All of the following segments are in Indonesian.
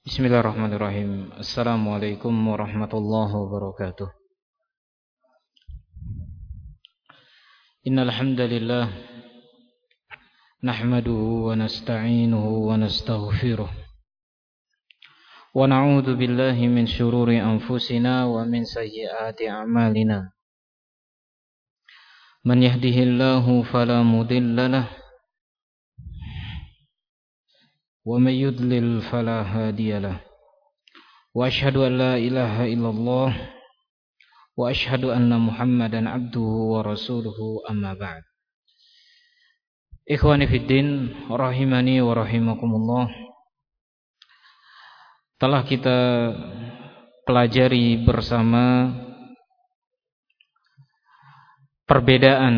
Bismillahirrahmanirrahim. Assalamualaikum warahmatullahi wabarakatuh. Innal hamdalillah nahmaduhu wa nasta'inuhu wa nastaghfiruh. Wa na'udzu billahi min shururi anfusina wa min sayyiati a'malina. Man yahdihillahu fala mudilla lahu wa may yudlil fala hadiya lahu. Wa asyhadu an la ilaha illallah wa asyhadu anna Muhammadan abduhu wa rasuluhu amma ba'd. Ikhwani fiddin rahimani wa rahimakumullah. Telah kita pelajari bersama perbedaan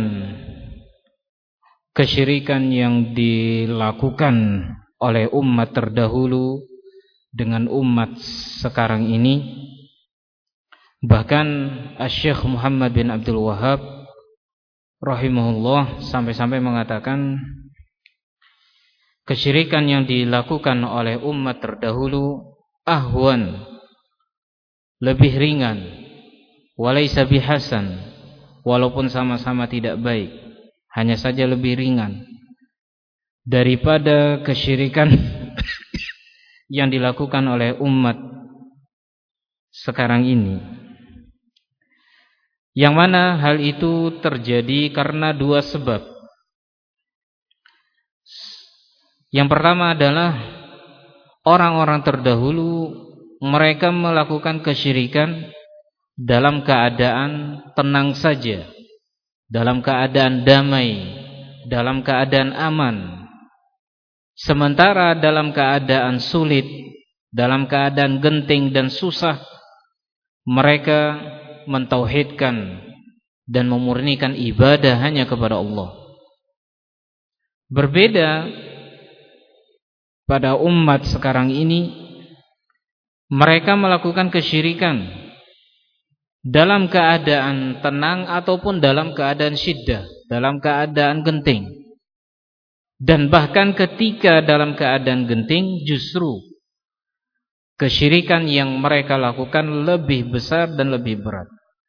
kesyirikan yang dilakukan oleh umat terdahulu dengan umat sekarang ini. Bahkan Syekh Muhammad bin Abdul Wahhab rahimahullah sampai-sampai mengatakan kesyirikan yang dilakukan oleh umat terdahulu ahwan, lebih ringan, walaysa bihasan, walaupun sama-sama tidak baik, hanya saja lebih ringan daripada kesyirikan yang dilakukan oleh umat sekarang ini. Yang mana hal itu terjadi karena dua sebab. Yang pertama adalah orang-orang terdahulu mereka melakukan kesyirikan dalam keadaan tenang saja, dalam keadaan damai, dalam keadaan aman. Sementara dalam keadaan sulit, dalam keadaan genting dan susah, mereka mentauhidkan dan memurnikan ibadah hanya kepada Allah. Berbeda pada umat sekarang ini, mereka melakukan kesyirikan dalam keadaan tenang ataupun dalam keadaan syiddah, dalam keadaan genting. Dan bahkan ketika dalam keadaan genting, justru kesyirikan yang mereka lakukan lebih besar dan lebih berat.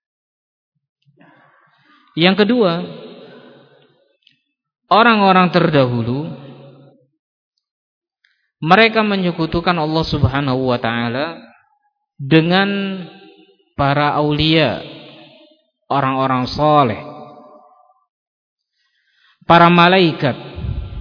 Yang kedua, orang-orang terdahulu mereka menyekutukan Allah Subhanahu wa ta'ala dengan para aulia, orang-orang saleh, para malaikat,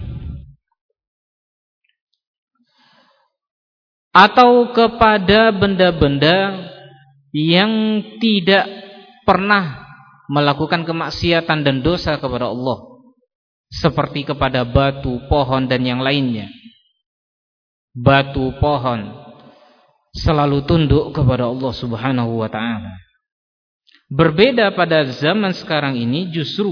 atau kepada benda-benda yang tidak pernah melakukan kemaksiatan dan dosa kepada Allah, seperti kepada batu, pohon dan yang lainnya. Batu, pohon selalu tunduk kepada Allah Subhanahu wa ta'ala. Berbeda pada zaman sekarang ini, justru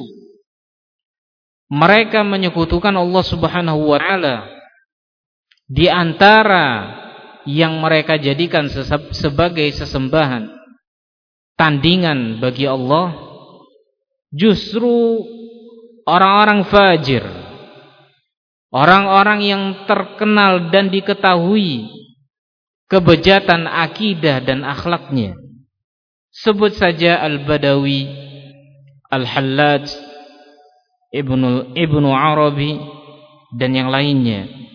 mereka menyekutukan Allah Subhanahu wa ta'ala di antara yang mereka jadikan sebagai sesembahan, tandingan bagi Allah, justru orang-orang fajir, orang-orang yang terkenal dan diketahui kebejatan akidah dan akhlaknya. Sebut saja Al-Badawi, Al-Hallaj, Ibnu Arabi dan yang lainnya.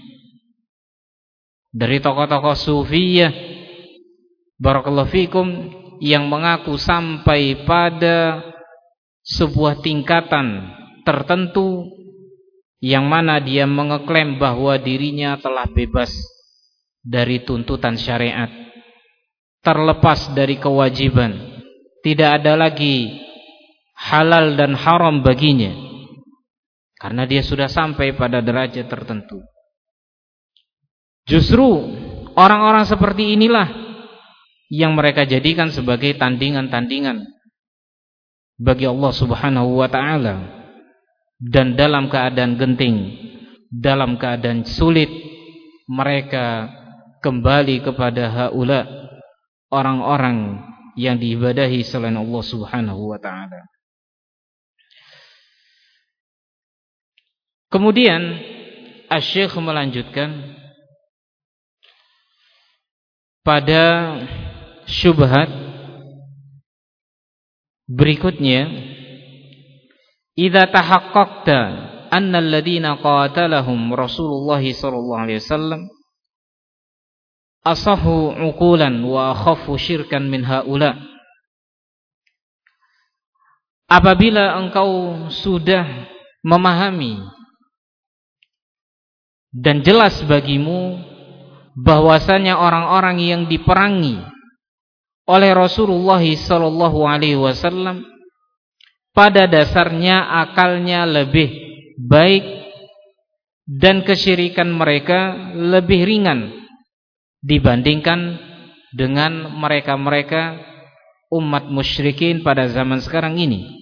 Dari tokoh-tokoh sufiyah barakallahu fikum yang mengaku sampai pada sebuah tingkatan tertentu yang mana dia mengeklaim bahwa dirinya telah bebas dari tuntutan syariat, terlepas dari kewajiban, tidak ada lagi halal dan haram baginya karena dia sudah sampai pada derajat tertentu. Justru orang-orang seperti inilah yang mereka jadikan sebagai tandingan-tandingan bagi Allah Subhanahu wa ta'ala. Dan dalam keadaan genting, dalam keadaan sulit, mereka kembali kepada haula, orang-orang yang diibadahi selain Allah Subhanahu wa ta'ala. Kemudian Asy-Syaikh melanjutkan, pada syubhat berikutnya, idza tahaqqaqta anna alladziina qatalahum Rasulullah sallallahu alaihi wasallam asahu uqulan wa akhafu syirkan min haula. Apabila engkau sudah memahami dan jelas bagimu bahwasanya orang-orang yang diperangi oleh Rasulullah sallallahu alaihi wasallam pada dasarnya akalnya lebih baik dan kesyirikan mereka lebih ringan dibandingkan dengan mereka-mereka umat musyrikin pada zaman sekarang ini.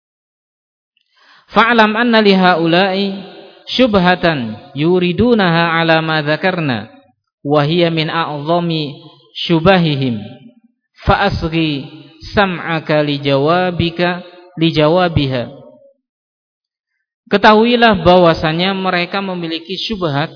Fa'lam anna li haula'i syubhatan yuridunaha ala ma dzakarna wa hiya min a'dhami syubahihim fa asghi sam'aka li jawabiha. Ketahuilah bahwasanya mereka memiliki syubhat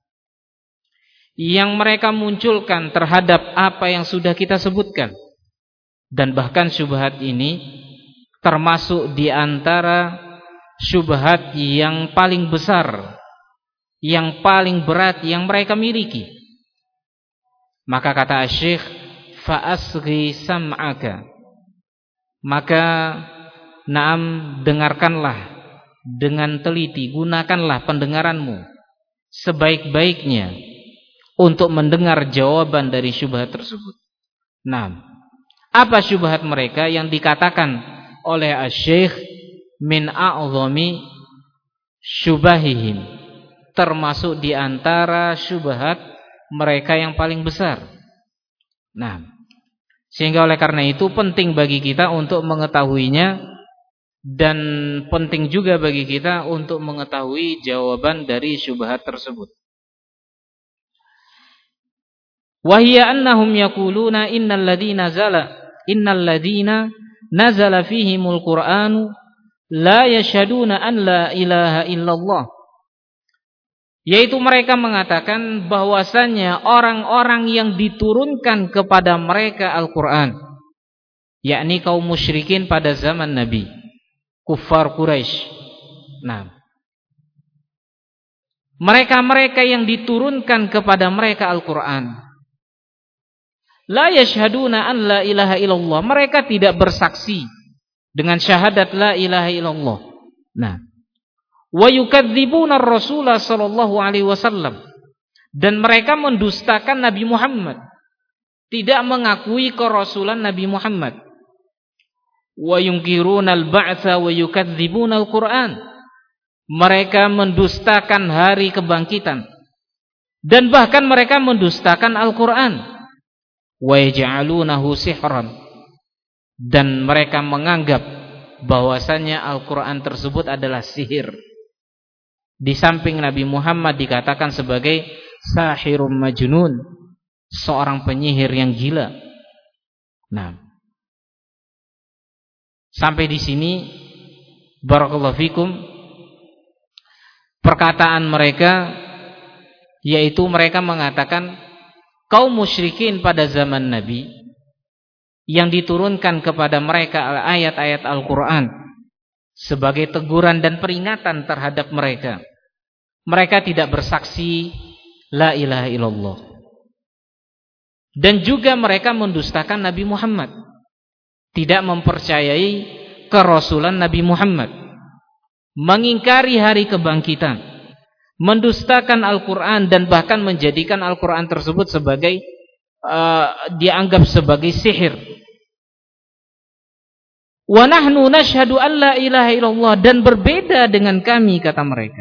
yang mereka munculkan terhadap apa yang sudah kita sebutkan, dan bahkan syubhat ini termasuk di antara syubhat yang paling besar, yang paling berat yang mereka miliki. Maka kata Syekh, fa asghi sam'aka, maka naam, dengarkanlah dengan teliti, gunakanlah pendengaranmu sebaik-baiknya untuk mendengar jawaban dari syubhat tersebut. Nah, apa syubhat mereka yang dikatakan oleh Syekh min a'dhami syubahihim, termasuk di antara syubhat mereka yang paling besar. Nah, sehingga oleh karena itu penting bagi kita untuk mengetahuinya, dan penting juga bagi kita untuk mengetahui jawaban dari syubhat tersebut. Wa hiya annahum yaquluna innal ladzina nazala fihimul qur'anu la yashhaduna an la ilaha illallah, yaitu mereka mengatakan bahwasanya orang-orang yang diturunkan kepada mereka Al-Qur'an, yakni kaum musyrikin pada zaman Nabi, kuffar Quraisy. Nah, mereka-mereka yang diturunkan kepada mereka Al-Qur'an, la yashhaduna an la ilaha illallah, mereka tidak bersaksi dengan syahadat la ilaha illallah. Nah, wa yukadzibuna ar-rasul sallallahu alaihi wasallam, dan mereka mendustakan Nabi Muhammad, tidak mengakui kerasulan Nabi Muhammad. Wa yunkiruna al-ba'tsa wa yukadzibuna al-Qur'an, mereka mendustakan hari kebangkitan dan bahkan mereka mendustakan Al-Qur'an. Wa yaj'alunahu sihran, dan mereka menganggap bahwasanya Al-Quran tersebut adalah sihir. Di samping Nabi Muhammad dikatakan sebagai sahirum majnun, seorang penyihir yang gila. Nah, sampai di sini barakallahu fikum perkataan mereka, yaitu mereka mengatakan kaum musyrikin pada zaman Nabi yang diturunkan kepada mereka ayat-ayat Al-Quran sebagai teguran dan peringatan terhadap mereka, mereka tidak bersaksi la ilaha illallah, dan juga mereka mendustakan Nabi Muhammad, tidak mempercayai kerasulan Nabi Muhammad, mengingkari hari kebangkitan, mendustakan Al-Quran, dan bahkan menjadikan Al-Quran tersebut sebagai dianggap sebagai sihir. Wa nahnu nashhadu an la ilaha illallah, dan berbeda dengan kami, kata mereka,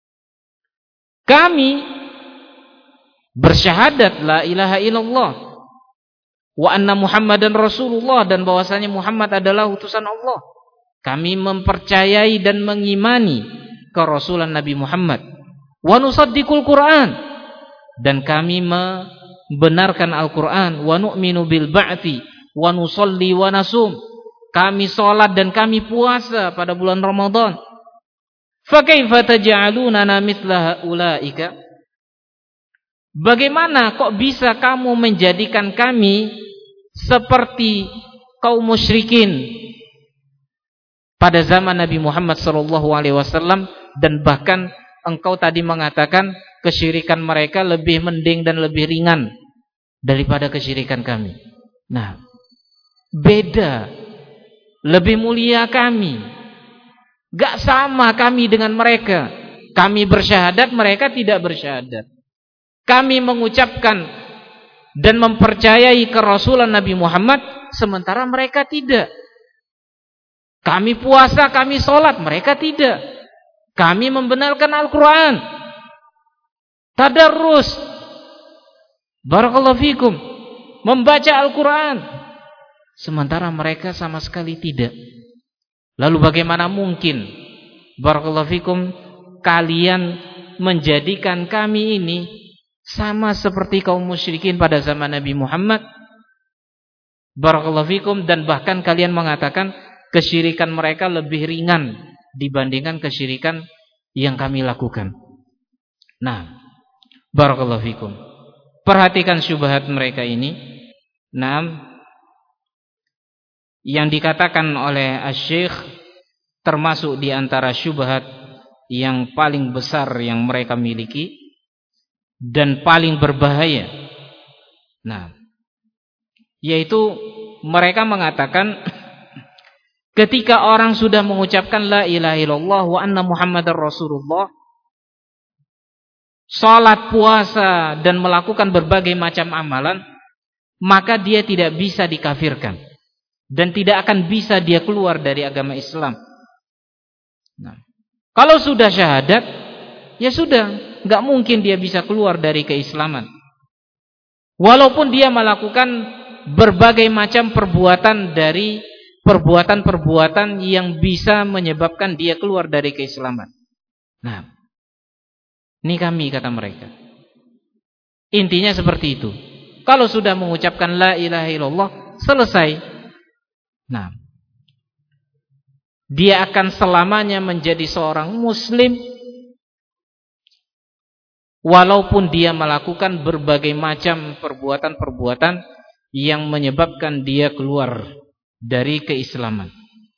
kami bersyahadat la ilaha illallah wa anna Muhammadan Rasulullah, dan bahwasanya Muhammad adalah utusan Allah. Kami mempercayai dan mengimani kerasulan Nabi Muhammad. Wa nusaddiqul Qur'an, dan kami membenarkan Al-Qur'an. Wa nu'minu bil ba'ti wa nusalli wa nasum, kami salat dan kami puasa pada bulan Ramadan. Fa kaifa taj'alunana mithla ulaika, Bagaimana kok bisa kamu menjadikan kami seperti kaum musyrikin pada zaman Nabi Muhammad SAW, dan bahkan engkau tadi mengatakan kesyirikan mereka lebih mending dan lebih ringan daripada kesyirikan kami. Nah, beda, lebih mulia kami. Gak sama kami dengan mereka. Kami bersyahadat, mereka tidak bersyahadat. Kami mengucapkan dan mempercayai kerasulan Nabi Muhammad, sementara mereka tidak. Kami puasa, kami sholat, mereka tidak. Kami membenarkan Al-Quran, tadarrus, barakallahu fikum, membaca Al-Quran, sementara mereka sama sekali tidak. Lalu bagaimana mungkin, barakallahu fikum, kalian menjadikan kami ini sama seperti kaum musyrikin pada zaman Nabi Muhammad, barakallahu fikum, dan bahkan kalian mengatakan kesyirikan mereka lebih ringan dibandingkan kesyirikan yang kami lakukan. Nah, barakallahu fikum, perhatikan syubhat mereka ini. Nah, yang dikatakan oleh Asy-Syaikh termasuk di antara syubhat yang paling besar yang mereka miliki dan paling berbahaya. Nah, yaitu mereka mengatakan ketika orang sudah mengucapkan la ilaha illallah wa anna muhammadar rasulullah, salat, puasa, dan melakukan berbagai macam amalan, maka dia tidak bisa dikafirkan dan tidak akan bisa dia keluar dari agama Islam. Nah, kalau sudah syahadat, ya sudah, nggak mungkin dia bisa keluar dari keislaman. Walaupun dia melakukan berbagai macam perbuatan dari perbuatan-perbuatan yang bisa menyebabkan dia keluar dari keislaman. Nah, ini kami, kata mereka, intinya seperti itu. Kalau sudah mengucapkan la ilaha illallah, selesai. Nah, dia akan selamanya menjadi seorang muslim walaupun dia melakukan berbagai macam perbuatan-perbuatan yang menyebabkan dia keluar dari keislaman.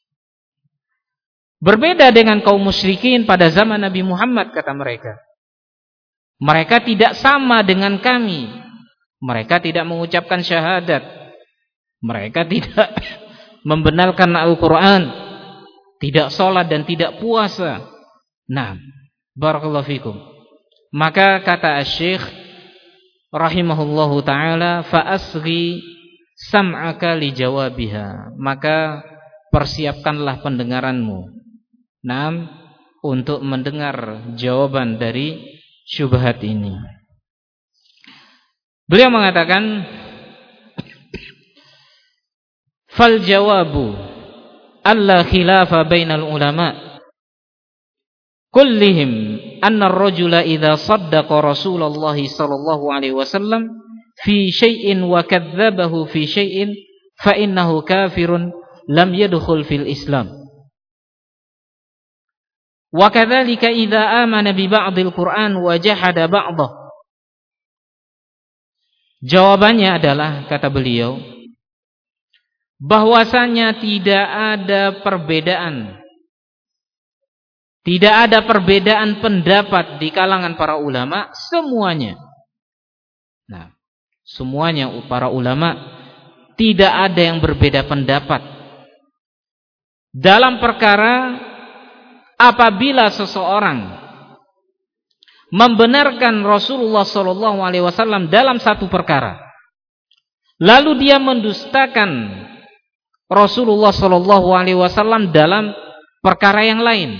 Berbeda dengan kaum musyrikin pada zaman Nabi Muhammad, kata mereka. Mereka tidak sama dengan kami. Mereka tidak mengucapkan syahadat. Mereka tidak membenarkan Al-Quran, tidak sholat dan tidak puasa. Nah, barakallahu fikum. Maka kata Asy-Syaikh rahimahullahu ta'ala, fa'asghi sam'aka li jawabiha, maka persiapkanlah pendengaranmu, nah, untuk mendengar jawaban dari syubhat ini. Beliau mengatakan, fal jawabu alla khilafa bainal ulama kullihim anna ar-rajula idza saddaqa Rasulullah sallallahu alaihi wasallam fi syai'in wa kadzdzabahu fi syai'in fa innahu kafirun lam yadkhul fil Islam. Wa kadzalika idza amana bi ba'dil Qur'an wa jahada ba'dahu. Jawabannya adalah, kata beliau, bahwasanya tidak ada perbedaan. Tidak ada perbedaan pendapat di kalangan para ulama, semuanya. Nah, semuanya para ulama tidak ada yang berbeda pendapat dalam perkara apabila seseorang membenarkan Rasulullah SAW dalam satu perkara, lalu dia mendustakan Rasulullah SAW dalam perkara yang lain,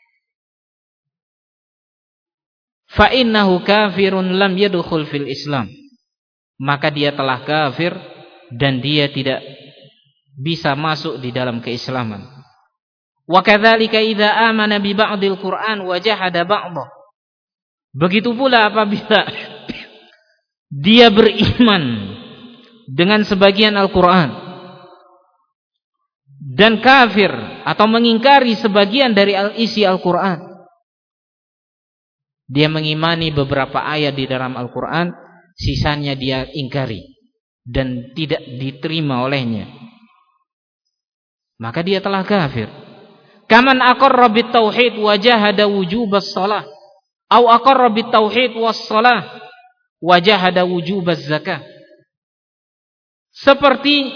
fa innahu kafirun lam yadkhul fil Islam, maka dia telah kafir dan dia tidak bisa masuk di dalam keislaman. Wa kadzalika idza amana bi ba'dil Qur'an wa jahada ba'dahu. Begitu pula apabila dia beriman dengan sebagian Al-Qur'an dan kafir atau mengingkari sebagian dari isi Al-Qur'an. Dia mengimani beberapa ayat di dalam Al-Quran, sisanya dia ingkari dan tidak diterima olehnya, maka dia telah kafir. Kaman aqarra bit tauhid wa jahada wujubas shalah, au aqarra bit tauhid was shalah wa jahada wujubaz zakah. Seperti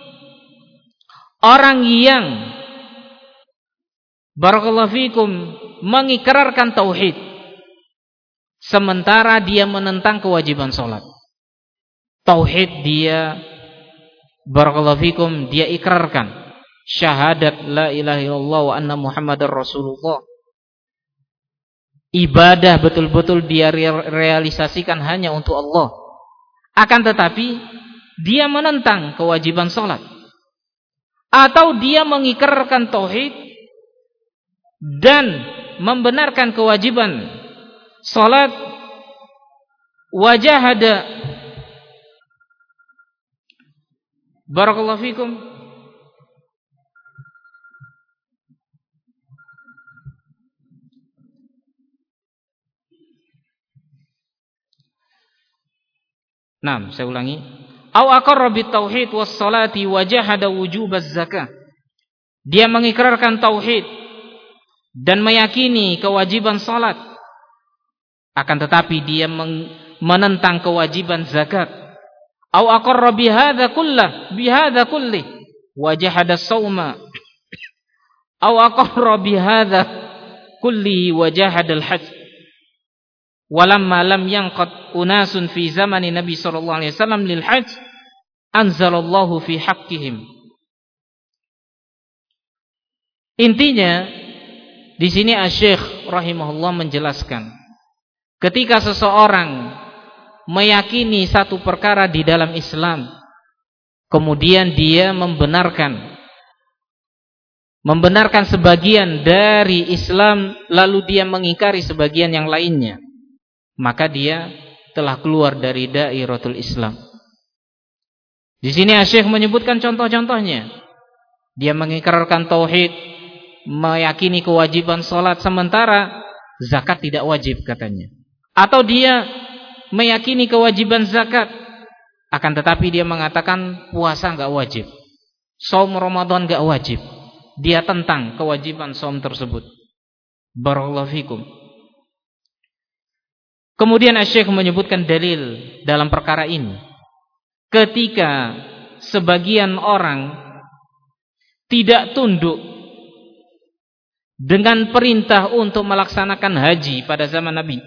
orang yang barakallahu fikum mengikrarkan tauhid sementara dia menentang kewajiban salat. Tauhid dia barakallahu fikum dia ikrarkan syahadat la ilaha illallah wa anna muhammadar rasulullah. Ibadah betul-betul dia realisasikan hanya untuk Allah. Akan tetapi dia menentang kewajiban salat. Atau dia mengikrarkan tauhid dan membenarkan kewajiban salat, wajahada barakallahu fikum saya ulangi. Au aqarra bit tauhid was salati wa jahada wujubaz zakah. Dia mengikrarkan tauhid dan meyakini kewajiban salat, akan tetapi dia menentang kewajiban zakat. Au aqarra bihadza kulli wa jahada shauma. Au aqarra bihadza kulli wa jahada al-hajj. Walamma lam yanqad unasun fi zamani Nabi sallallahu alaihi wasallam lil hajj anzalallahu fi haqqihim. Intinya di sini Asy-Syaikh rahimahullah menjelaskan, ketika seseorang meyakini satu perkara di dalam Islam, kemudian dia membenarkan sebagian dari Islam, lalu dia mengingkari sebagian yang lainnya, maka dia telah keluar dari dairatul Islam. Di sini Asy-Syaikh menyebutkan contoh-contohnya. Dia mengikrarkan tauhid, meyakini kewajiban salat sementara zakat tidak wajib katanya. Atau dia meyakini kewajiban zakat, akan tetapi dia mengatakan puasa enggak wajib, shaum Ramadan enggak wajib. Dia tentang kewajiban shaum tersebut. Barakallahu fikum. Kemudian Asy-Syaikh menyebutkan dalil dalam perkara ini. Ketika sebagian orang tidak tunduk dengan perintah untuk melaksanakan haji pada zaman Nabi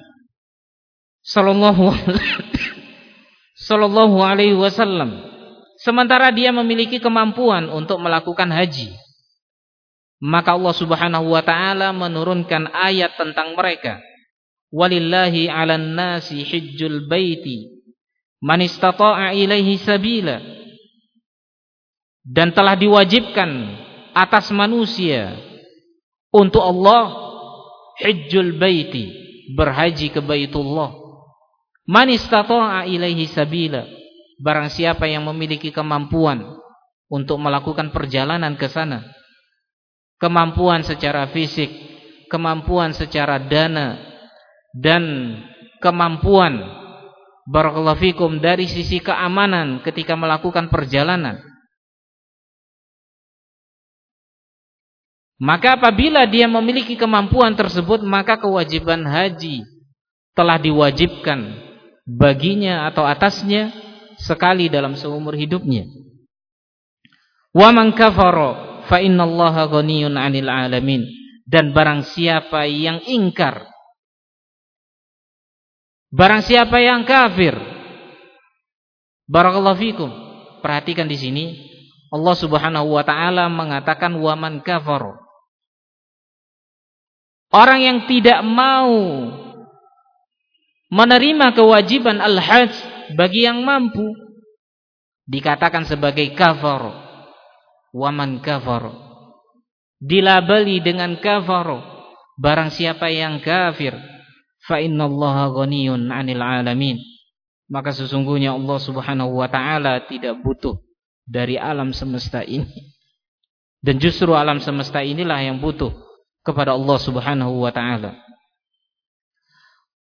sallallahu alaihi wasallam, sementara dia memiliki kemampuan untuk melakukan haji, maka Allah Subhanahu wa taala menurunkan ayat tentang mereka. Walillahi 'alan nasi hajjul baiti man istata'a ilaihi sabila. Dan telah diwajibkan atas manusia untuk Allah hajjul baiti, berhaji ke Baitullah. Man istata'a ilaihi sabila, barang siapa yang memiliki kemampuan untuk melakukan perjalanan ke sana, kemampuan secara fisik, kemampuan secara dana, dan kemampuan barakallahu fikum dari sisi keamanan ketika melakukan perjalanan. Maka apabila dia memiliki kemampuan tersebut, maka kewajiban haji telah diwajibkan baginya atau atasnya sekali dalam seumur hidupnya. Wa man kafara fa innallaha ghaniyyun 'anil 'alamin. Dan barang siapa yang ingkar, barang siapa yang kafir, barakallahu fikum. Perhatikan di sini Allah Subhanahu wa taala mengatakan wa man kafara. Orang yang tidak mau menerima kewajiban al-hajj bagi yang mampu dikatakan sebagai kafar. Wa man kafara, dilabeli dengan kafar, barang siapa yang kafir, fa innallaha ghaniyyun 'anil 'alamin, maka sesungguhnya Allah Subhanahu wa taala tidak butuh dari alam semesta ini, dan justru alam semesta inilah yang butuh kepada Allah Subhanahu wa taala.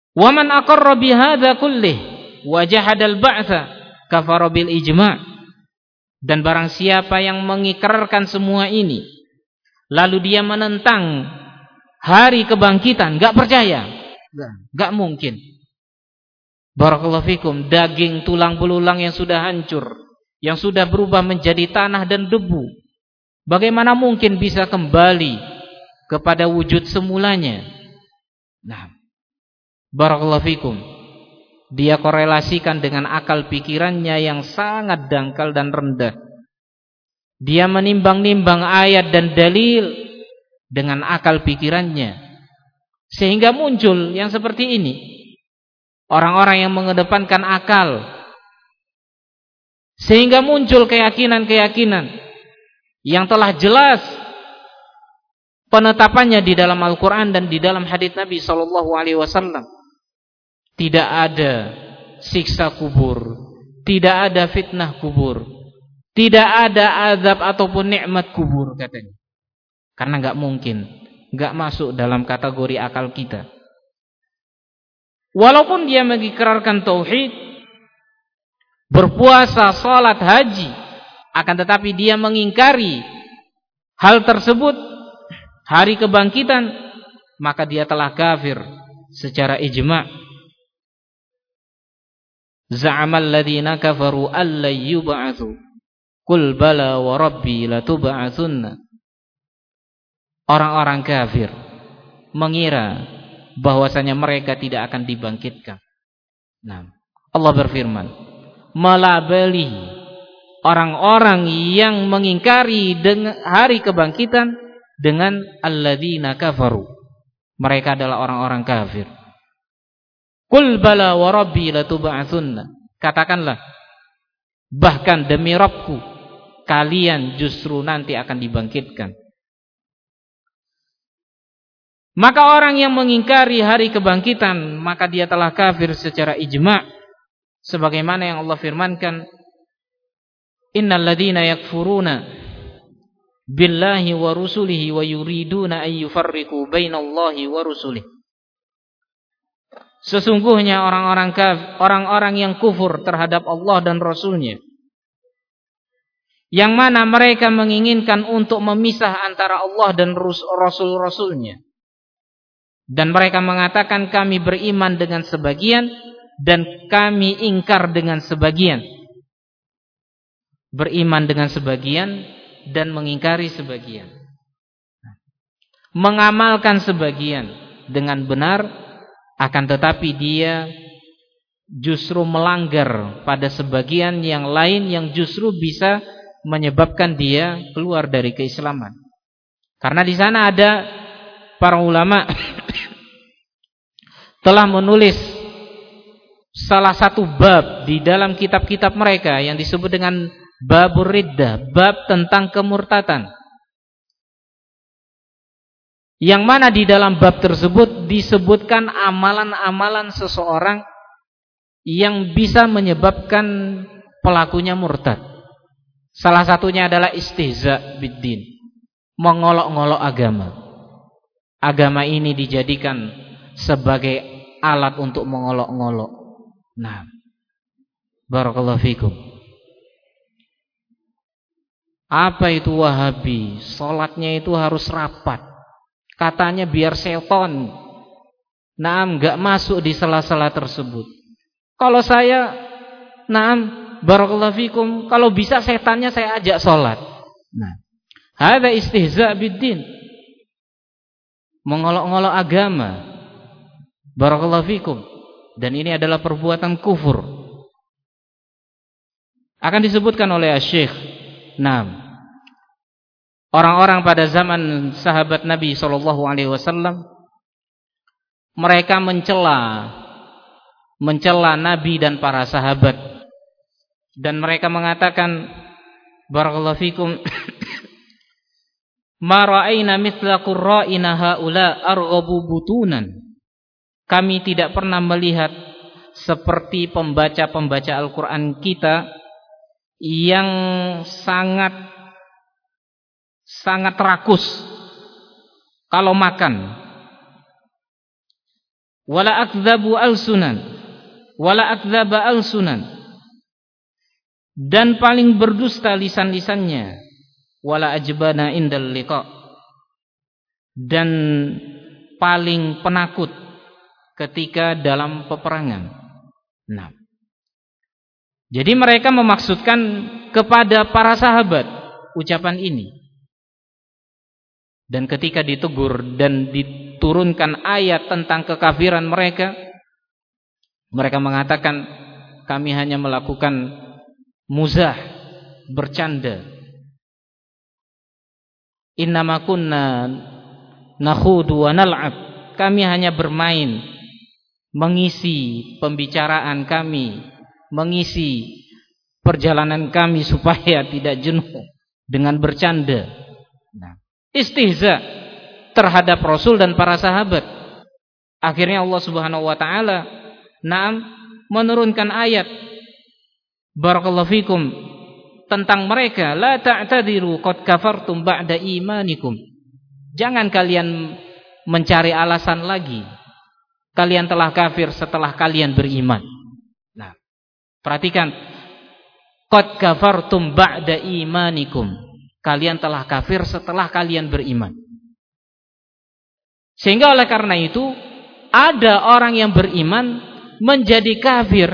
Wa man aqarra bi hadza kullih wa jahada al-ba'tsa kafara bil ijma'. Dan barang siapa yang mengikrarkan semua ini lalu dia menentang hari kebangkitan, enggak percaya. Enggak mungkin. Barakallahu fikum, daging tulang belulang yang sudah hancur, yang sudah berubah menjadi tanah dan debu, bagaimana mungkin bisa kembali kepada wujud semulanya? Nah, barakallahu fikum, dia korelasikan dengan akal pikirannya yang sangat dangkal dan rendah. Dia menimbang-nimbang ayat dan dalil dengan akal pikirannya, sehingga muncul yang seperti ini. Orang-orang yang mengedepankan akal, sehingga muncul keyakinan-keyakinan yang telah jelas penetapannya di dalam Al-Quran dan di dalam hadits Nabi SAW. Tidak ada siksa kubur, tidak ada fitnah kubur, tidak ada azab ataupun nikmat kubur, katanya. Karena enggak mungkin, enggak masuk dalam kategori akal kita. Walaupun dia mengikrarkan tauhid, berpuasa, salat, haji, akan tetapi dia mengingkari hal tersebut, hari kebangkitan, maka dia telah kafir secara ijma'. Za'amal ladzina kafaru alla yub'atsu qul bala wa rabbi latub'atsunna. Orang-orang kafir mengira bahwasanya mereka tidak akan dibangkitkan. Nah, Allah berfirman, melabeli orang-orang yang mengingkari dengan hari kebangkitan dengan alladzina kafaru. Mereka adalah orang-orang kafir. Qul bala wa rabbi latub'atsunna. Katakanlah, bahkan demi Rabbku, kalian justru nanti akan dibangkitkan. Maka orang yang mengingkari hari kebangkitan, maka dia telah kafir secara ijma'. Sebagaimana yang Allah firmankan, innal ladzina yakfuruna billahi wa rusulihi wa yuriduna an yufarriqu bainallahi wa rusulihi. Sesungguhnya orang-orang yang kufur terhadap Allah dan Rasulnya, yang mana mereka menginginkan untuk memisah antara Allah dan Rasul-Rasulnya. Dan mereka mengatakan kami beriman dengan sebagian dan kami ingkar dengan sebagian. Beriman dengan sebagian dan mengingkari sebagian. Mengamalkan sebagian dengan benar, akan tetapi dia justru melanggar pada sebagian yang lain yang justru bisa menyebabkan dia keluar dari keislaman. Karena di sana ada para ulama telah menulis salah satu bab di dalam kitab-kitab mereka yang disebut dengan babur riddah, bab tentang kemurtatan. Yang mana di dalam bab tersebut disebutkan amalan-amalan seseorang yang bisa menyebabkan pelakunya murtad. Salah satunya adalah istihza biddin, mengolok-ngolok agama. Agama ini dijadikan sebagai alat untuk mengolok-ngolok. Nah, barakallahu fikum. Apa itu Wahabi? Salatnya itu harus rapat. Katanya biar seton enggak masuk di sela-sela tersebut. Kalau saya, barakallahu fikum, kalau bisa setannya saya ajak salat. Nah, hadza istihza biddin. Mengolok-ngolok agama. Barakallahu fikum. Dan ini adalah perbuatan kufur. Akan disebutkan oleh Syekh. Orang-orang pada zaman sahabat Nabi SAW, mereka mencela Nabi dan para sahabat. Dan mereka mengatakan, barakallahu fikum, ma ra'ayna mithla qurra'ina haula arghabu butunan. Kami tidak pernah melihat seperti pembaca-pembaca Al-Quran kita yang sangat rakus kalau makan. wala akdzabu alsunan, wala akdzaba alsunan, dan paling berdusta lisan-lisannya, wala ajbana indal liqa, dan paling penakut ketika dalam peperangan. Nah, jadi mereka memaksudkan kepada para sahabat ucapan ini. Dan ketika ditegur dan diturunkan ayat tentang kekafiran mereka, mereka mengatakan, kami hanya melakukan muzah, bercanda. Innama kunna nakhudu wa nal'ab. Kami hanya bermain, mengisi pembicaraan kami, mengisi perjalanan kami supaya tidak jenuh dengan bercanda. Nah, istihza terhadap Rasul dan para sahabat. Akhirnya Allah Subhanahu wa taala menurunkan ayat barakallahu fikum tentang mereka, la ta'tadiru qad kafartum ba'da imanikum. Jangan kalian mencari alasan lagi. Kalian telah kafir setelah kalian beriman. Nah, perhatikan, qad kafartum ba'da imanikum. Kalian telah kafir setelah kalian beriman. Sehingga oleh karena itu ada orang yang beriman menjadi kafir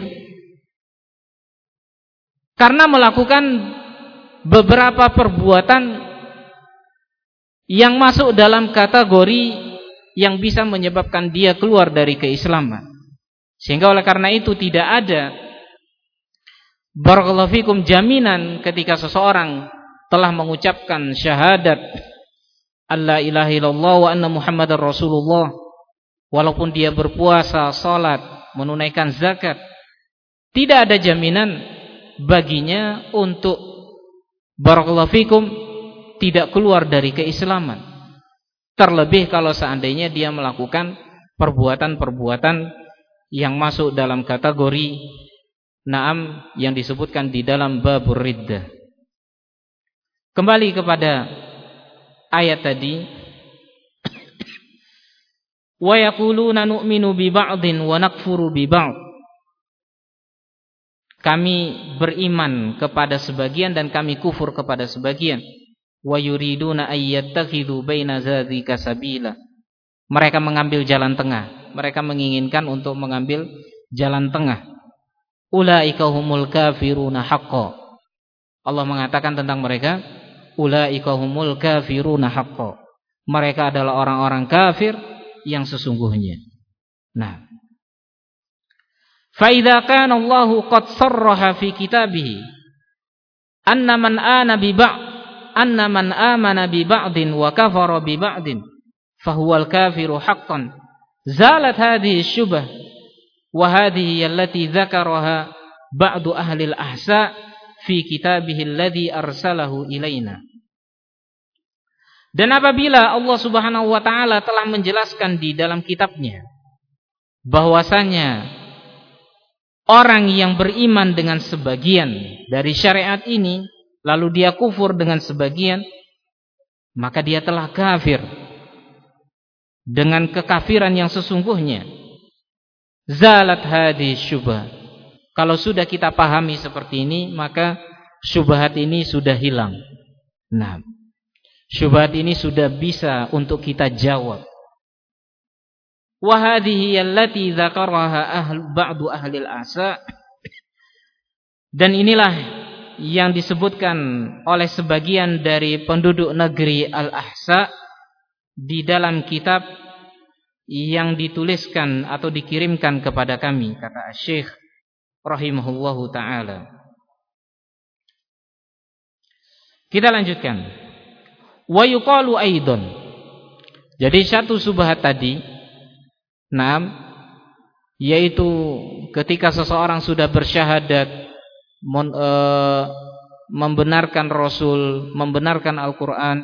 karena melakukan beberapa perbuatan yang masuk dalam kategori yang bisa menyebabkan dia keluar dari keislaman. Sehingga oleh karena itu tidak ada barakallahu fikum jaminan ketika seseorang telah mengucapkan syahadat alla ilaha illallah wa anna muhammadar rasulullah, walaupun dia berpuasa, salat, menunaikan zakat, tidak ada jaminan baginya untuk barakallahu fikum tidak keluar dari keislaman. Terlebih kalau seandainya dia melakukan perbuatan-perbuatan yang masuk dalam kategori na'am yang disebutkan di dalam babur riddah. Kembali kepada ayat tadi, wa yaquluna nu'minu bi ba'din wa nakfuru bi ba'd. Kami beriman kepada sebagian dan kami kufur kepada sebagian. Wa yuriduna ayyattakhidhu baina dzalika sabila. Mereka mengambil jalan tengah. Mereka menginginkan untuk mengambil jalan tengah. Ulaika humul kafiruna haqqan. Allah mengatakan tentang mereka, ulaika humul kafiruna haqqan. Mereka adalah orang-orang kafir yang sesungguhnya. Nah, fa idza kana Allahu qad sarraha fi kitabih anna man amana bi ba'din wa kafara bi ba'din fa huwal kafiru haqqan, zalat hadhihi syubhah wa hadhihi allati dzakaraha ba'du ahli al-ahsa fi kitabih alladhi arsalahu ilaina. Dan apabila Allah Subhanahu wa taala telah menjelaskan di dalam kitabnya bahwasanya orang yang beriman dengan sebagian dari syariat ini lalu dia kufur dengan sebagian, maka dia telah kafir dengan kekafiran yang sesungguhnya. Zalat hadhihi syubhah. Kalau sudah kita pahami seperti ini, maka syubhat ini sudah hilang. Nah, syubhat ini sudah bisa untuk kita jawab. Wa hadhihi allati dzakaraha ba'du ahli al-asa. Dan inilah yang disebutkan oleh sebagian dari penduduk negeri Al-Ahsa di dalam kitab yang dituliskan atau dikirimkan kepada kami, kata Syekh rahimahullahu ta'ala. Kita lanjutkan. Wa yuqalu aidan. Jadi satu subhat tadi, yaitu ketika seseorang sudah bersyahadat, membenarkan Rasul, membenarkan Al-Quran,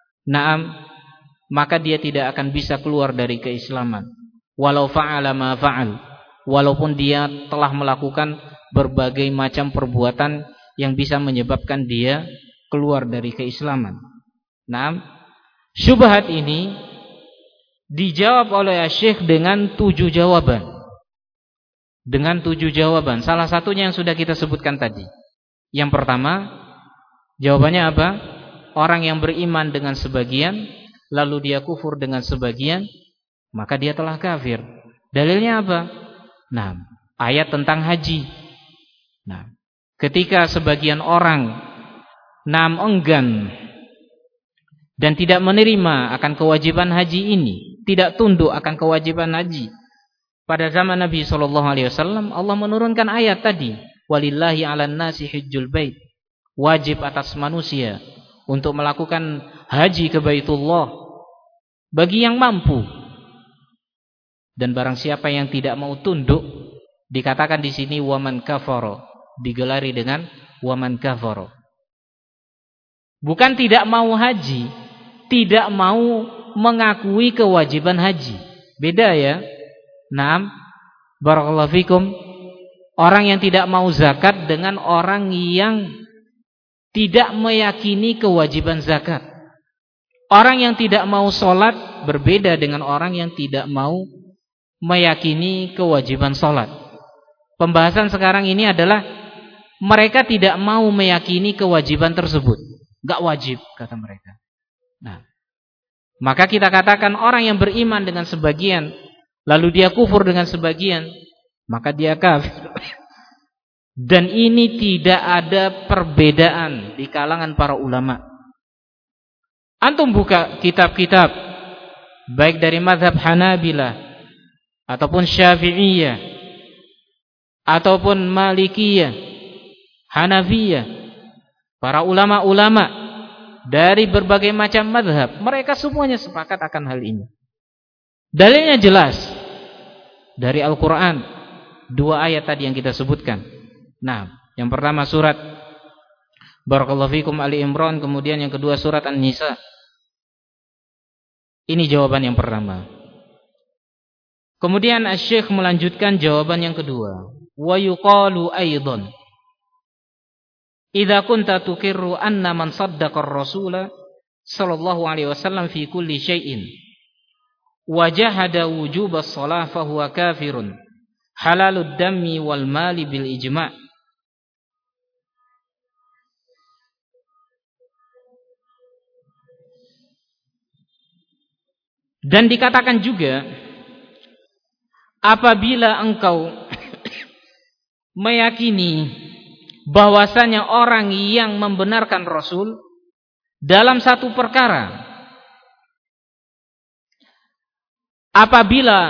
maka dia tidak akan bisa keluar dari keislaman. Walau fa'ala ma fa'al, walaupun dia telah melakukan berbagai macam perbuatan yang bisa menyebabkan dia keluar dari keislaman. Syubhat ini Dijawab oleh Syekh dengan 7 jawaban. Dengan 7 jawaban. Salah satunya yang sudah kita sebutkan tadi. Yang pertama, jawabannya apa? Orang yang beriman dengan sebagian, lalu dia kufur dengan sebagian, maka dia telah kafir. Dalilnya apa? Nah, ayat tentang haji. Nah, ketika sebagian orang enggan dan tidak menerima akan kewajiban haji ini, tidak tunduk akan kewajiban haji, pada zaman Nabi SAW, Allah menurunkan ayat tadi, walillahi 'alan nasi hajjul bait, wajib atas manusia untuk melakukan haji ke Baitullah bagi yang mampu. Dan barang siapa yang tidak mau tunduk, dikatakan di sini waman kafara, digelari dengan waman kafara. Bukan tidak mau haji, tidak mau mengakui kewajiban haji. Beda ya. Naam, barakallahu fikum. Orang yang tidak mau zakat dengan orang yang tidak meyakini kewajiban zakat. Orang yang tidak mau sholat berbeda dengan orang yang tidak mau meyakini kewajiban sholat. Pembahasan sekarang ini adalah mereka tidak mau meyakini kewajiban tersebut. Gak wajib, kata mereka. Nah, maka kita katakan orang yang beriman dengan sebagian, lalu dia kufur dengan sebagian, maka dia kafir. Dan ini tidak ada perbedaan di kalangan para ulama. Antum buka kitab-kitab baik dari mazhab Hanabilah ataupun Syafi'iyah ataupun Malikiyah, Hanafiyah, para ulama-ulama dari berbagai macam mazhab, mereka semuanya sepakat akan hal ini. Dalilnya jelas dari Al-Quran, 2 ayat tadi yang kita sebutkan. Nah, yang pertama surat barakallahu fikum Ali Imran, kemudian yang kedua surat An-Nisa. Ini jawaban yang pertama. Kemudian Asy-Syaikh melanjutkan jawaban yang kedua. Wa yuqalu aidan idza kunta tuqirru anna man saddaqa ar-rasula sallallahu alaihi wasallam fi kulli syai'in wa jahada wujub as-shalah fa huwa kafirun halalud dammi wal mali bil ijma'. Dan dikatakan juga, apabila engkau meyakini bahwasanya orang yang membenarkan Rasul dalam satu perkara, apabila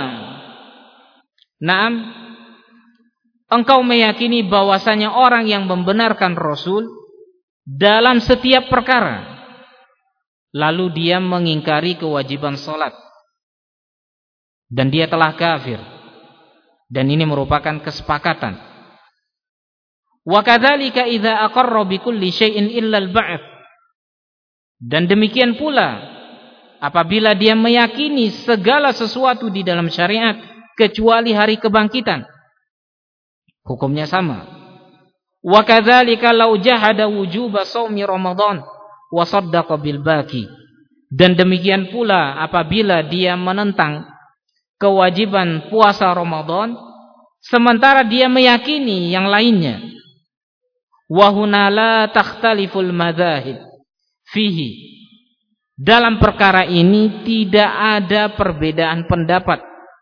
engkau meyakini bahwasanya orang yang membenarkan Rasul dalam setiap perkara, lalu dia mengingkari kewajiban salat, dan dia telah kafir. Dan ini merupakan kesepakatan. Wa kadzalika idza aqarra bi kulli syai'in illa al-ba'th. Dan demikian pula apabila dia meyakini segala sesuatu di dalam syariat kecuali hari kebangkitan, hukumnya sama. Wa kadzalika law jahada wujuba shaumi Ramadan wa saddaqa bil baqi. Dan demikian pula apabila dia menentang kewajiban puasa Ramadan sementara dia meyakini yang lainnya. Wa huna la takhtaliful madzahib fihi. Dalam perkara ini tidak ada perbedaan pendapat.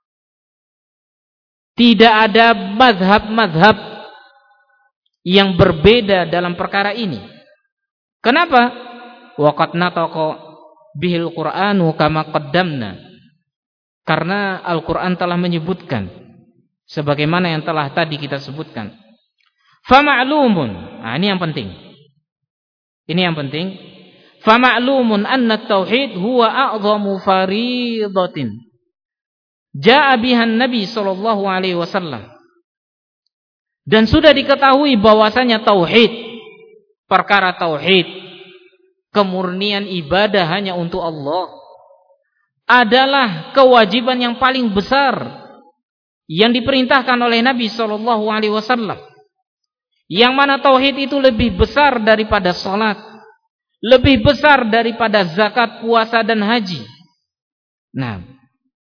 Tidak ada mazhab-mazhab yang berbeda dalam perkara ini. Kenapa? Waqad nataqa bihil Qur'anu kama qaddamna. Karena Al-Quran telah menyebutkan sebagaimana yang telah tadi kita sebutkan. Fama'lumun. Nah, ini yang penting. Ini yang penting. Fama'lumun anna at-tauhid huwa a'zamu fariidatin ja'a biha an-nabi sallallahu alaihi wasallam. Dan sudah diketahui bahwasanya tauhid, perkara tauhid, kemurnian ibadah hanya untuk Allah, adalah kewajiban yang paling besar yang diperintahkan oleh Nabi sallallahu alaihi wasallam. Yang mana tauhid itu lebih besar daripada salat, lebih besar daripada zakat, puasa dan haji. Nah,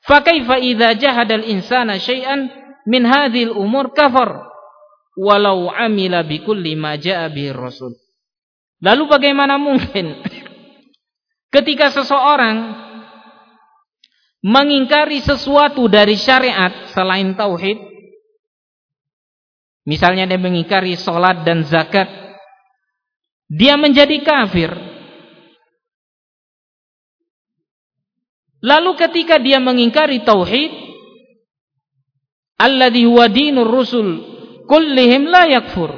Fa kaifa idza jahada al-insana syai'an min hadhil umur kafar walau amila bikulli ma jaa bihi rasul. Lalu bagaimana mungkin ketika seseorang mengingkari sesuatu dari syariat selain tauhid, misalnya dia mengingkari salat dan zakat, dia menjadi kafir. Lalu ketika dia mengingkari tauhid, alladzi huwa dinur rusul kullihim la yakfur,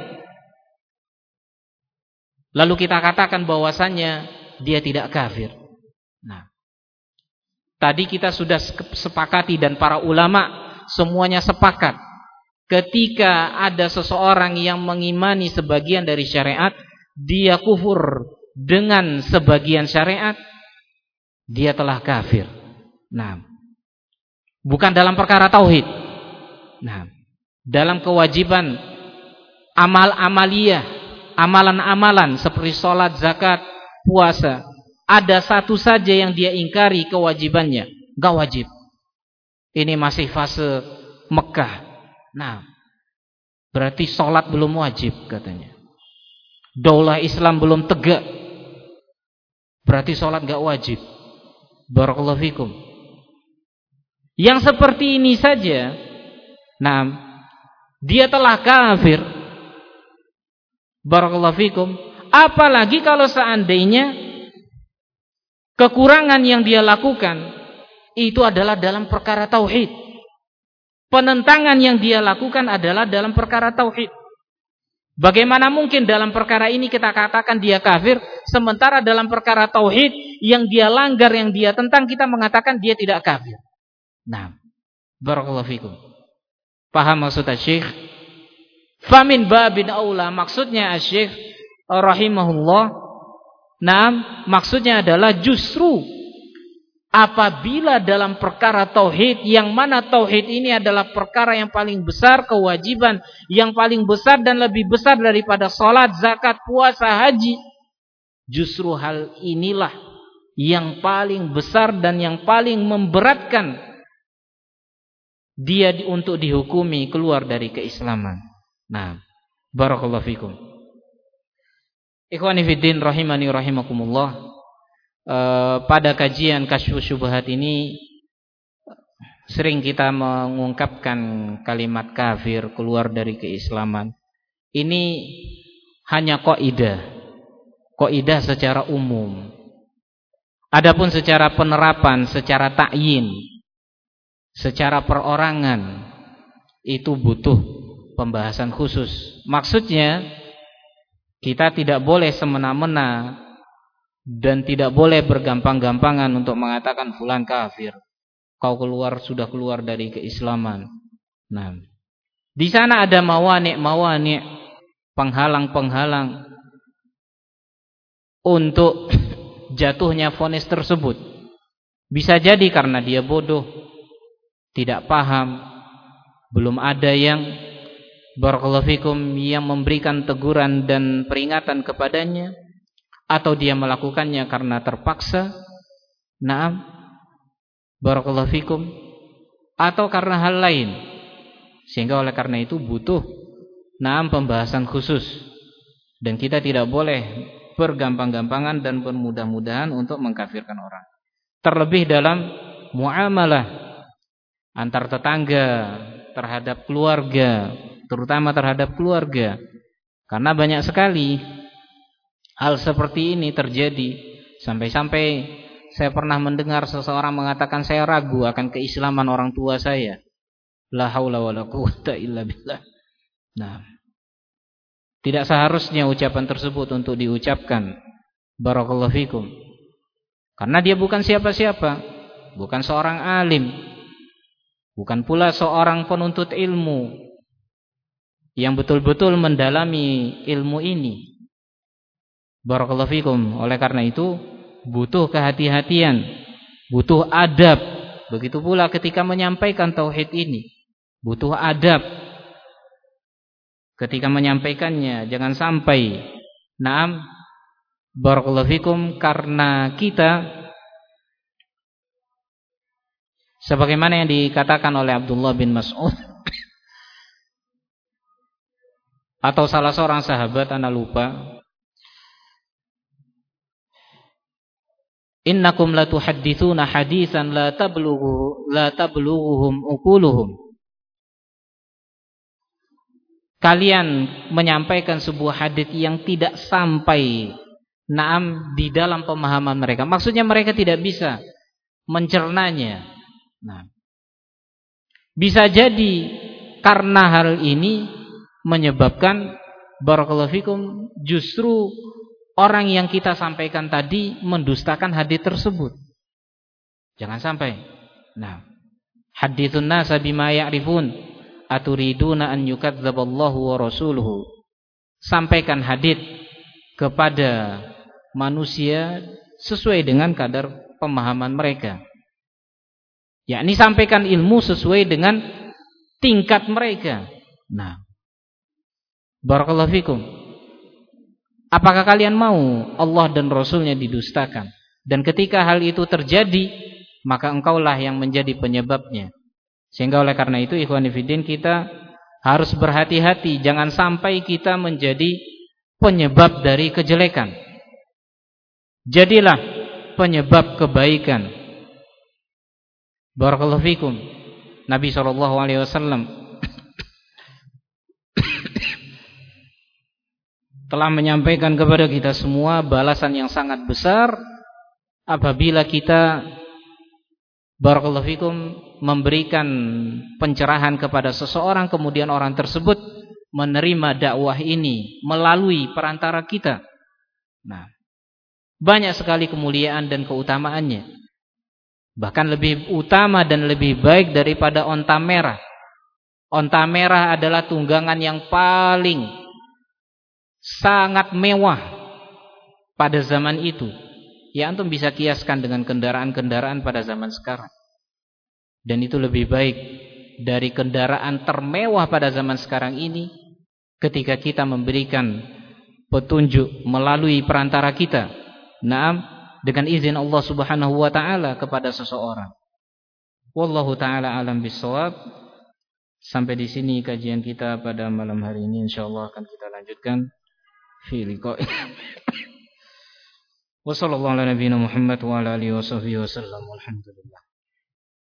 lalu kita katakan bahwasannya dia tidak kafir. Nah, tadi kita sudah sepakati dan para ulama semuanya sepakat, ketika ada seseorang yang mengimani sebagian dari syariat, dia kufur dengan sebagian syariat, dia telah kafir. Nah, bukan dalam perkara tauhid. Nah, dalam kewajiban amal-amaliyah, amalan-amalan seperti salat, zakat, puasa, ada satu saja yang dia ingkari kewajibannya, enggak wajib. Ini masih fase Mekah. Nah, berarti salat belum wajib katanya. Daulah Islam belum tegak, berarti salat enggak wajib. Barakallahu fikum. Yang seperti ini saja, nah, dia telah kafir. Barakallahu fikum. Apalagi kalau seandainya kekurangan yang dia lakukan itu adalah dalam perkara tauhid. Penentangan yang dia lakukan adalah dalam perkara tauhid. Bagaimana mungkin dalam perkara ini kita katakan dia kafir, sementara dalam perkara tauhid yang dia langgar, yang dia tentang, kita mengatakan dia tidak kafir. Nah, barakallahu fikum. Paham maksud Syekh? Famin babin aula, maksudnya Syekh rahimahullah, nah, maksudnya adalah justru apabila dalam perkara tauhid, yang mana tauhid ini adalah perkara yang paling besar, kewajiban yang paling besar dan lebih besar daripada salat, zakat, puasa, haji, justru hal inilah yang paling besar dan yang paling memberatkan dia untuk dihukumi keluar dari keislaman. Nah, barakallahu fikum. Ikhwani fiddin rahimani rahimakumullah. Pada kajian Kasyfus Syubhat ini sering kita mengungkapkan kalimat kafir, keluar dari keislaman. Ini hanya kaidah secara umum. Adapun secara penerapan, secara ta'yin, secara perorangan, itu butuh pembahasan khusus. Maksudnya kita tidak boleh semena-mena dan tidak boleh bergampang-gampangan untuk mengatakan fulan kafir, kau sudah keluar dari keislaman. Nah, di sana ada mawani', penghalang-penghalang untuk jatuhnya vonis tersebut. Bisa jadi karena dia bodoh, tidak paham, belum ada yang barakallahu fikum yang memberikan teguran dan peringatan kepadanya, atau dia melakukannya karena terpaksa, na'am, barakallahu fikum, atau karena hal lain. Sehingga oleh karena itu butuh na'am pembahasan khusus. Dan kita tidak boleh bergampang-gampangan dan bermudah-mudahan untuk mengkafirkan orang. Terlebih dalam muamalah antar tetangga, terhadap keluarga, terutama terhadap keluarga. Karena banyak sekali hal seperti ini terjadi. Sampai-sampai saya pernah mendengar seseorang mengatakan, saya ragu akan keislaman orang tua saya. La haula wala quwwata illa billah. Nah, tidak seharusnya ucapan tersebut untuk diucapkan. Barakallahu fikum. Karena dia bukan siapa-siapa, bukan seorang alim, bukan pula seorang penuntut ilmu yang betul-betul mendalami ilmu ini. Barakallahu fikum. Oleh karena itu butuh kehati-hatian, butuh adab. Begitu pula ketika menyampaikan tauhid ini, butuh adab ketika menyampaikannya. Jangan sampai na'am, barakallahu fikum, karena kita Sebagaimana yang dikatakan oleh Abdullah bin Mas'ud atau salah seorang sahabat, ana lupa, innakum latuhadditsuna hadisan la tablughuhum uquluhum. Kalian menyampaikan sebuah hadis yang tidak sampai di dalam pemahaman mereka. Maksudnya mereka tidak bisa mencernanya. Nah, bisa jadi karena hal ini menyebabkan barakallahu fikum justru orang yang kita sampaikan tadi mendustakan hadis tersebut. Jangan sampai. Nah, haditsun nasa bima ya'rifun aturiduna an yukadzdzaballahu wa rasuluhu. Sampaikan hadis kepada manusia sesuai dengan kadar pemahaman mereka. Yakni sampaikan ilmu sesuai dengan tingkat mereka. Nah, barakallahu fikum. Apakah kalian mau Allah dan Rasulnya didustakan? Dan ketika hal itu terjadi, maka engkaulah yang menjadi penyebabnya. Sehingga oleh karena itu ikhwan fillah, kita harus berhati-hati. Jangan sampai kita menjadi penyebab dari kejelekan. Jadilah penyebab kebaikan. Barakallahu fikum. Nabi SAW telah menyampaikan kepada kita semua balasan yang sangat besar apabila kita barakallahu fikum memberikan pencerahan kepada seseorang, kemudian orang tersebut menerima dakwah ini melalui perantara kita. Nah, banyak sekali kemuliaan dan keutamaannya. Bahkan lebih utama dan lebih baik daripada onta merah. Onta merah adalah tunggangan yang paling sangat mewah pada zaman itu. Ya, antum bisa kiaskan dengan kendaraan-kendaraan pada zaman sekarang. Dan itu lebih baik dari kendaraan termewah pada zaman sekarang ini ketika kita memberikan petunjuk melalui perantara kita. Naam, dengan izin Allah Subhanahu wa taala kepada seseorang. Wallahu taala alam bissawab. Sampai di sini kajian kita pada malam hari ini, insyaallah akan kita lanjutkan fi liqa. Wa sallallahu ala nabiyyina Muhammad wa ala alihi wa sahbihi wasallam. Alhamdulillah.